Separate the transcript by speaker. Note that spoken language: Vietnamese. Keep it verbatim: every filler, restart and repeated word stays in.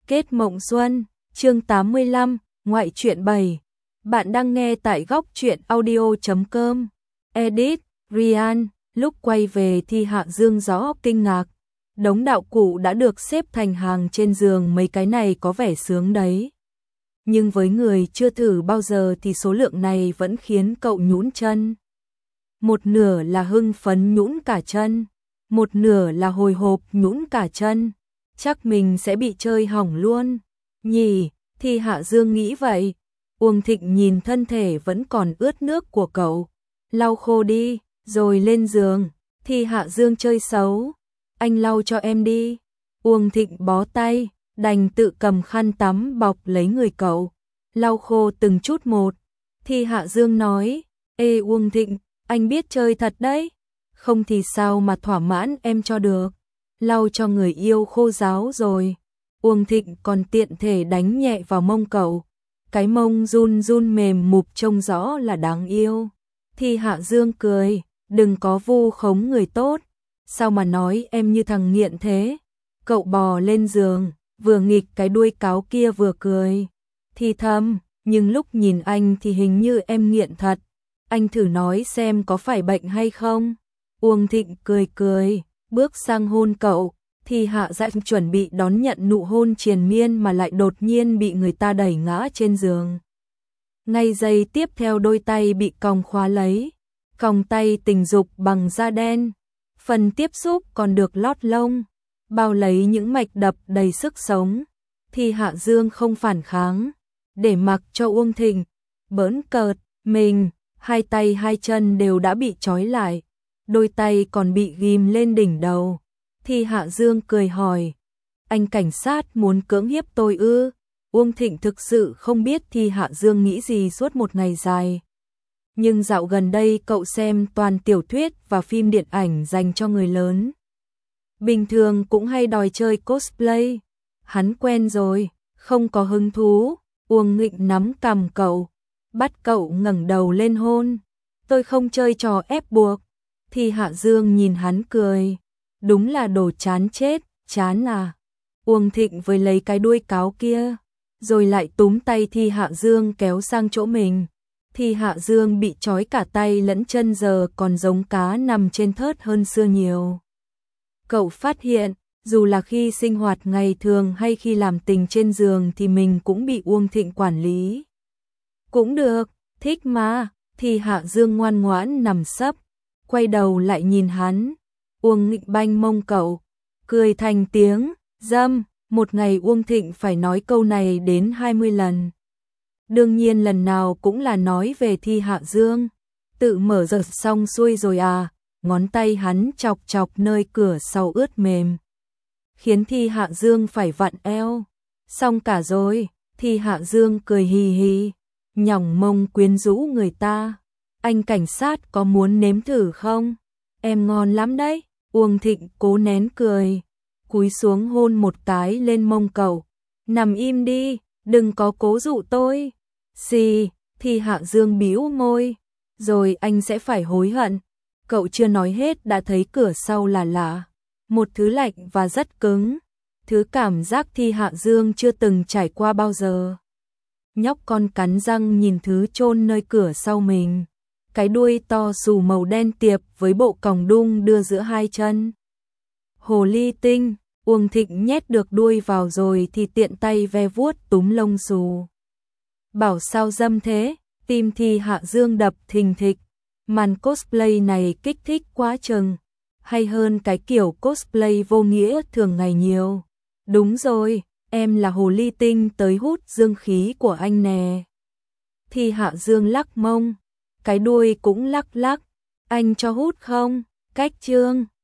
Speaker 1: Kết Mộng Xuân, chương tám mươi lăm, ngoại truyện bảy. Bạn đang nghe tại góc truyện audio chấm com. Edit, Ryan, lúc quay về thì Hạ Dương rõ kinh ngạc. Đống đạo cụ đã được xếp thành hàng trên giường, mấy cái này có vẻ sướng đấy. Nhưng với người chưa thử bao giờ thì số lượng này vẫn khiến cậu nhũn chân. Một nửa là hưng phấn nhũn cả chân, một nửa là hồi hộp nhũn cả chân. Chắc mình sẽ bị chơi hỏng luôn, nhỉ, thì Hạ Dương nghĩ vậy. Uông Thịnh nhìn thân thể vẫn còn ướt nước của cậu, lau khô đi, rồi lên giường. Thì Hạ Dương chơi xấu, anh lau cho em đi. Uông Thịnh bó tay, đành tự cầm khăn tắm bọc lấy người cậu, lau khô từng chút một. Thì Hạ Dương nói, ê Uông Thịnh, anh biết chơi thật đấy, không thì sao mà thỏa mãn em cho được. Lau cho người yêu khô ráo rồi. Uông Thịnh còn tiện thể đánh nhẹ vào mông cậu. Cái mông run run mềm mụp trông rõ là đáng yêu. Thì Hạ Dương cười, đừng có vu khống người tốt. Sao mà nói em như thằng nghiện thế? Cậu bò lên giường, vừa nghịch cái đuôi cáo kia vừa cười. Thì thầm, nhưng lúc nhìn anh thì hình như em nghiện thật. Anh thử nói xem có phải bệnh hay không? Uông Thịnh cười cười, bước sang hôn cậu. Thì Hạ Dạnh chuẩn bị đón nhận nụ hôn triền miên mà lại đột nhiên bị người ta đẩy ngã trên giường. Ngay giây tiếp theo đôi tay bị còng khóa lấy, còng tay tình dục bằng da đen. Phần tiếp xúc còn được lót lông, bao lấy những mạch đập đầy sức sống. Thì Hạ Dương không phản kháng, để mặc cho Uông Thịnh bỡn cợt mình. Hai tay hai chân đều đã bị trói lại, đôi tay còn bị ghim lên đỉnh đầu. Thì Hạ Dương cười hỏi, anh cảnh sát muốn cưỡng hiếp tôi ư? Uông Thịnh thực sự không biết Thì Hạ Dương nghĩ gì suốt một ngày dài. Nhưng dạo gần đây cậu xem toàn tiểu thuyết và phim điện ảnh dành cho người lớn. Bình thường cũng hay đòi chơi cosplay. Hắn quen rồi, không có hứng thú. Uông Thịnh nắm cằm cậu, bắt cậu ngẩng đầu lên hôn. Tôi không chơi trò ép buộc. Thì Hạ Dương nhìn hắn cười. Đúng là đồ chán chết, chán à. Uông Thịnh với lấy cái đuôi cáo kia, rồi lại túm tay Thì Hạ Dương kéo sang chỗ mình. Thì Hạ Dương bị trói cả tay lẫn chân, giờ còn giống cá nằm trên thớt hơn xưa nhiều. Cậu phát hiện, dù là khi sinh hoạt ngày thường hay khi làm tình trên giường thì mình cũng bị Uông Thịnh quản lý. Cũng được, thích mà. Thì Hạ Dương ngoan ngoãn nằm sấp, quay đầu lại nhìn hắn. Uông Thịnh banh mông cậu, cười thành tiếng, dâm. Một ngày Uông Thịnh phải nói câu này đến hai mươi lần. Đương nhiên lần nào cũng là nói về Thì Hạ Dương. Tự mở giật xong xuôi rồi à? Ngón tay hắn chọc chọc nơi cửa sau ướt mềm, khiến Thì Hạ Dương phải vặn eo. Xong cả rồi. Thì Hạ Dương cười hì hì, nhỏng mông quyến rũ người ta. Anh cảnh sát có muốn nếm thử không? Em ngon lắm đấy. Uông Thịnh cố nén cười, cúi xuống hôn một cái lên mông cậu. Nằm im đi, đừng có cố dụ tôi. Xì. Thì Hạ Dương bĩu môi, rồi anh sẽ phải hối hận. Cậu chưa nói hết đã thấy cửa sau là lạ, một thứ lạnh và rất cứng, thứ cảm giác Thì Hạ Dương chưa từng trải qua bao giờ. Nhóc con cắn răng nhìn thứ chôn nơi cửa sau mình, cái đuôi to xù màu đen tiệp với bộ còng đung đưa giữa hai chân. Hồ ly tinh. Uông Thịnh nhét được đuôi vào rồi thì tiện tay ve vuốt túm lông xù. Bảo sao dâm thế? Tim Thì Hạ Dương đập thình thịch. Màn cosplay này kích thích quá chừng, hay hơn cái kiểu cosplay vô nghĩa thường ngày nhiều. Đúng rồi, em là hồ ly tinh tới hút dương khí của anh nè. Thì Hạ Dương lắc mông, cái đuôi cũng lắc lắc. Anh cho hút không? Cách trương.